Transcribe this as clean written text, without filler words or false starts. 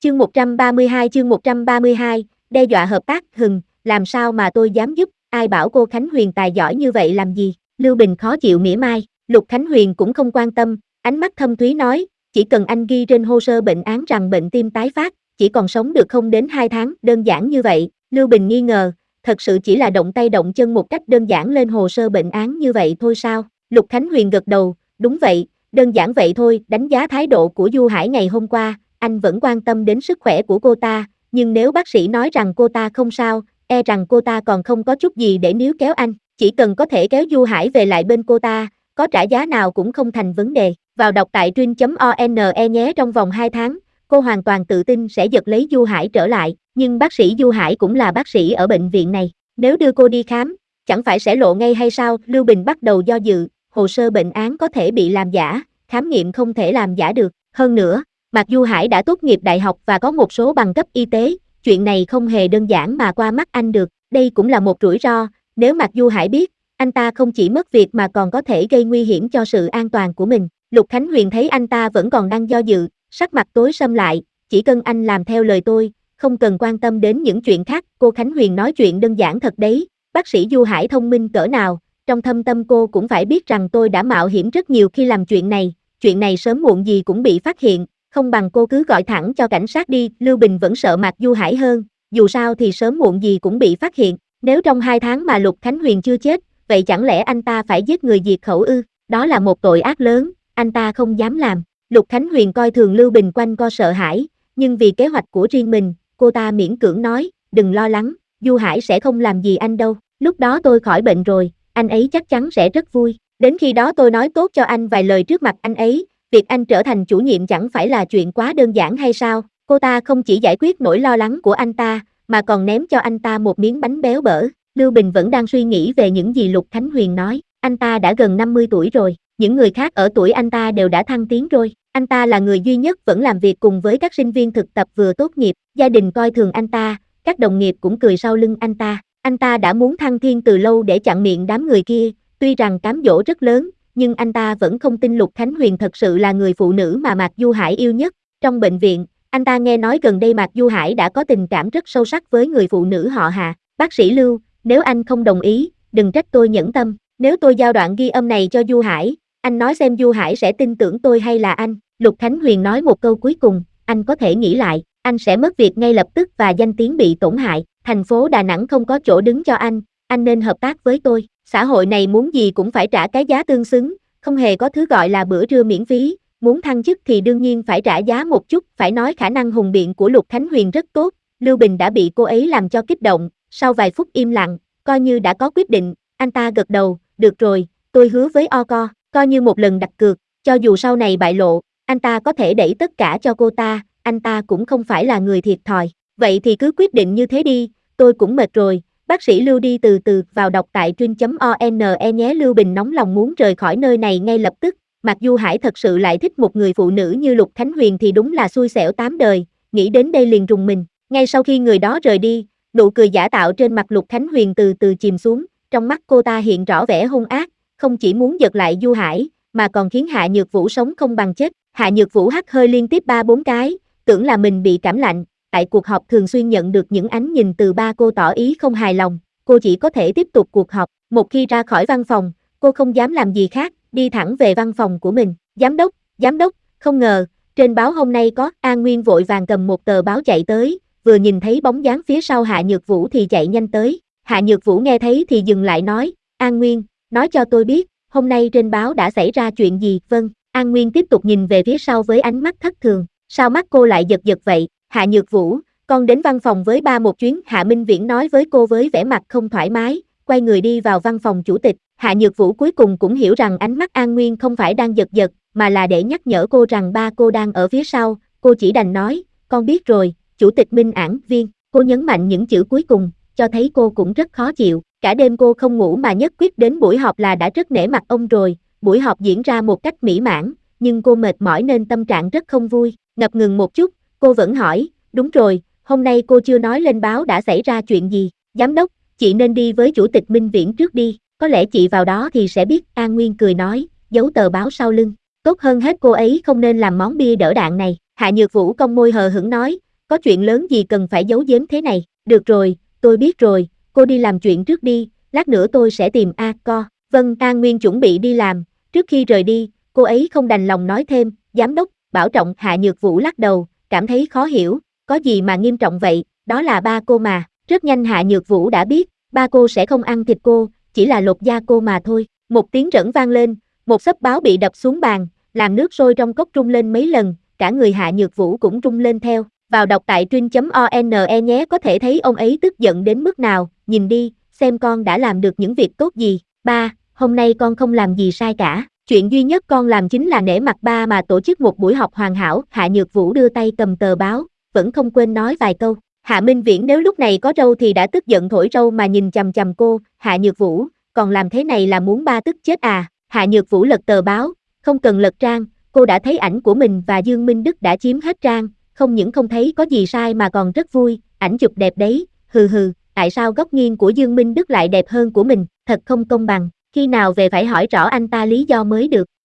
chương 132, đe dọa hợp tác, làm sao mà tôi dám giúp, ai bảo cô Khánh Huyền tài giỏi như vậy làm gì, Lưu Bình khó chịu mỉa mai, Lục Khánh Huyền cũng không quan tâm, ánh mắt thâm thúy nói, chỉ cần anh ghi trên hồ sơ bệnh án rằng bệnh tim tái phát, chỉ còn sống được không đến 2 tháng, đơn giản như vậy, Lưu Bình nghi ngờ, thật sự chỉ là động tay động chân một cách đơn giản lên hồ sơ bệnh án như vậy thôi sao, Lục Khánh Huyền gật đầu, đúng vậy, đơn giản vậy thôi, đánh giá thái độ của Du Hải ngày hôm qua, anh vẫn quan tâm đến sức khỏe của cô ta, nhưng nếu bác sĩ nói rằng cô ta không sao, e rằng cô ta còn không có chút gì để níu kéo anh, chỉ cần có thể kéo Du Hải về lại bên cô ta, có trả giá nào cũng không thành vấn đề. Vào đọc tại truyện.one nhé. Trong vòng 2 tháng, cô hoàn toàn tự tin sẽ giật lấy Du Hải trở lại, nhưng bác sĩ Du Hải cũng là bác sĩ ở bệnh viện này, nếu đưa cô đi khám, chẳng phải sẽ lộ ngay hay sao? Lưu Bình bắt đầu do dự, hồ sơ bệnh án có thể bị làm giả, khám nghiệm không thể làm giả được, hơn nữa, Mạc Du Hải đã tốt nghiệp đại học và có một số bằng cấp y tế, chuyện này không hề đơn giản mà qua mắt anh được, đây cũng là một rủi ro, nếu Mạc Du Hải biết, anh ta không chỉ mất việc mà còn có thể gây nguy hiểm cho sự an toàn của mình. Lục Khánh Huyền thấy anh ta vẫn còn đang do dự, sắc mặt tối sầm lại, chỉ cần anh làm theo lời tôi, không cần quan tâm đến những chuyện khác, cô Khánh Huyền nói chuyện đơn giản thật đấy, bác sĩ Du Hải thông minh cỡ nào, trong thâm tâm cô cũng phải biết rằng tôi đã mạo hiểm rất nhiều khi làm chuyện này sớm muộn gì cũng bị phát hiện, không bằng cô cứ gọi thẳng cho cảnh sát đi, Lưu Bình vẫn sợ Mạc Du Hải hơn, dù sao thì sớm muộn gì cũng bị phát hiện, nếu trong 2 tháng mà Lục Khánh Huyền chưa chết, vậy chẳng lẽ anh ta phải giết người diệt khẩu ư, đó là một tội ác lớn, anh ta không dám làm, Lục Khánh Huyền coi thường Lưu Bình quanh co sợ hãi, nhưng vì kế hoạch của riêng mình, cô ta miễn cưỡng nói, đừng lo lắng, Du Hải sẽ không làm gì anh đâu, lúc đó tôi khỏi bệnh rồi, anh ấy chắc chắn sẽ rất vui, đến khi đó tôi nói tốt cho anh vài lời trước mặt anh ấy, việc anh trở thành chủ nhiệm chẳng phải là chuyện quá đơn giản hay sao, cô ta không chỉ giải quyết nỗi lo lắng của anh ta, mà còn ném cho anh ta một miếng bánh béo bở, Lưu Bình vẫn đang suy nghĩ về những gì Lục Khánh Huyền nói, anh ta đã gần 50 tuổi rồi, những người khác ở tuổi anh ta đều đã thăng tiến rồi, anh ta là người duy nhất vẫn làm việc cùng với các sinh viên thực tập vừa tốt nghiệp, gia đình coi thường anh ta, các đồng nghiệp cũng cười sau lưng anh ta đã muốn thăng thiên từ lâu để chặn miệng đám người kia, tuy rằng cám dỗ rất lớn, nhưng anh ta vẫn không tin Lục Khánh Huyền thật sự là người phụ nữ mà Mạc Du Hải yêu nhất, trong bệnh viện, anh ta nghe nói gần đây Mạc Du Hải đã có tình cảm rất sâu sắc với người phụ nữ họ Hà, bác sĩ Lưu, nếu anh không đồng ý, đừng trách tôi nhẫn tâm, nếu tôi giao đoạn ghi âm này cho Du Hải, anh nói xem Du Hải sẽ tin tưởng tôi hay là anh, Lục Khánh Huyền nói một câu cuối cùng, anh có thể nghĩ lại, anh sẽ mất việc ngay lập tức và danh tiếng bị tổn hại, thành phố Đà Nẵng không có chỗ đứng cho anh nên hợp tác với tôi, xã hội này muốn gì cũng phải trả cái giá tương xứng, không hề có thứ gọi là bữa trưa miễn phí, muốn thăng chức thì đương nhiên phải trả giá một chút, phải nói khả năng hùng biện của Lục Khánh Huyền rất tốt, Lưu Bình đã bị cô ấy làm cho kích động, sau vài phút im lặng, coi như đã có quyết định, anh ta gật đầu, được rồi, tôi hứa với Oco, coi như một lần đặt cược, cho dù sau này bại lộ, anh ta có thể đẩy tất cả cho cô ta, anh ta cũng không phải là người thiệt thòi, vậy thì cứ quyết định như thế đi, tôi cũng mệt rồi, bác sĩ Lưu đi từ từ, vào đọc tại truyện.one nhé. Lưu Bình nóng lòng muốn rời khỏi nơi này ngay lập tức, mặc dù Hải thật sự lại thích một người phụ nữ như Lục Khánh Huyền thì đúng là xui xẻo 8 đời, nghĩ đến đây liền rùng mình, ngay sau khi người đó rời đi, nụ cười giả tạo trên mặt Lục Khánh Huyền từ từ chìm xuống, trong mắt cô ta hiện rõ vẻ hung ác, không chỉ muốn giật lại Du Hải, mà còn khiến Hạ Nhược Vũ sống không bằng chết. Hạ Nhược Vũ hắt hơi liên tiếp 3-4 cái, tưởng là mình bị cảm lạnh, tại cuộc họp thường xuyên nhận được những ánh nhìn từ ba cô tỏ ý không hài lòng, cô chỉ có thể tiếp tục cuộc họp, một khi ra khỏi văn phòng, cô không dám làm gì khác, đi thẳng về văn phòng của mình, giám đốc, không ngờ, trên báo hôm nay có, An Nguyên vội vàng cầm một tờ báo chạy tới, vừa nhìn thấy bóng dáng phía sau Hạ Nhược Vũ thì chạy nhanh tới, Hạ Nhược Vũ nghe thấy thì dừng lại nói, An Nguyên, nói cho tôi biết, hôm nay trên báo đã xảy ra chuyện gì, vâng, An Nguyên tiếp tục nhìn về phía sau với ánh mắt thất thường, sao mắt cô lại giật giật vậy, Hạ Nhược Vũ, con đến văn phòng với ba một chuyến, Hạ Minh Viễn nói với cô với vẻ mặt không thoải mái, quay người đi vào văn phòng chủ tịch, Hạ Nhược Vũ cuối cùng cũng hiểu rằng ánh mắt An Nguyên không phải đang giật giật, mà là để nhắc nhở cô rằng ba cô đang ở phía sau, cô chỉ đành nói, con biết rồi, chủ tịch Minh Ảng Viên, cô nhấn mạnh những chữ cuối cùng, cho thấy cô cũng rất khó chịu, cả đêm cô không ngủ mà nhất quyết đến buổi họp là đã rất nể mặt ông rồi, buổi họp diễn ra một cách mỹ mãn, nhưng cô mệt mỏi nên tâm trạng rất không vui, ngập ngừng một chút, cô vẫn hỏi, đúng rồi, hôm nay cô chưa nói lên báo đã xảy ra chuyện gì, giám đốc, chị nên đi với chủ tịch Minh Viễn trước đi, có lẽ chị vào đó thì sẽ biết, An Nguyên cười nói, giấu tờ báo sau lưng, tốt hơn hết cô ấy không nên làm món bia đỡ đạn này, Hạ Nhược Vũ cong môi hờ hững nói, có chuyện lớn gì cần phải giấu giếm thế này, được rồi, tôi biết rồi, cô đi làm chuyện trước đi, lát nữa tôi sẽ tìm co. Vâng, An Nguyên chuẩn bị đi làm, trước khi rời đi, cô ấy không đành lòng nói thêm, giám đốc, bảo trọng. Hạ Nhược Vũ lắc đầu, cảm thấy khó hiểu, có gì mà nghiêm trọng vậy, đó là ba cô mà. Rất nhanh Hạ Nhược Vũ đã biết, ba cô sẽ không ăn thịt cô, chỉ là lột da cô mà thôi. Một tiếng rẫn vang lên, một xấp báo bị đập xuống bàn, làm nước sôi trong cốc rung lên mấy lần, cả người Hạ Nhược Vũ cũng rung lên theo. Vào đọc tại truyện.one nhé, có thể thấy ông ấy tức giận đến mức nào, nhìn đi, xem con đã làm được những việc tốt gì. Ba, hôm nay con không làm gì sai cả, chuyện duy nhất con làm chính là nể mặt ba mà tổ chức một buổi học hoàn hảo. Hạ Nhược Vũ đưa tay cầm tờ báo, vẫn không quên nói vài câu. Hạ Minh Viễn nếu lúc này có râu thì đã tức giận thổi râu mà nhìn chằm chằm cô. Hạ Nhược Vũ, còn làm thế này là muốn ba tức chết à? Hạ Nhược Vũ lật tờ báo, không cần lật trang, cô đã thấy ảnh của mình và Dương Minh Đức đã chiếm hết trang, không những không thấy có gì sai mà còn rất vui, ảnh chụp đẹp đấy, hừ hừ, tại sao góc nghiêng của Dương Minh Đức lại đẹp hơn của mình, thật không công bằng, khi nào về phải hỏi rõ anh ta lý do mới được.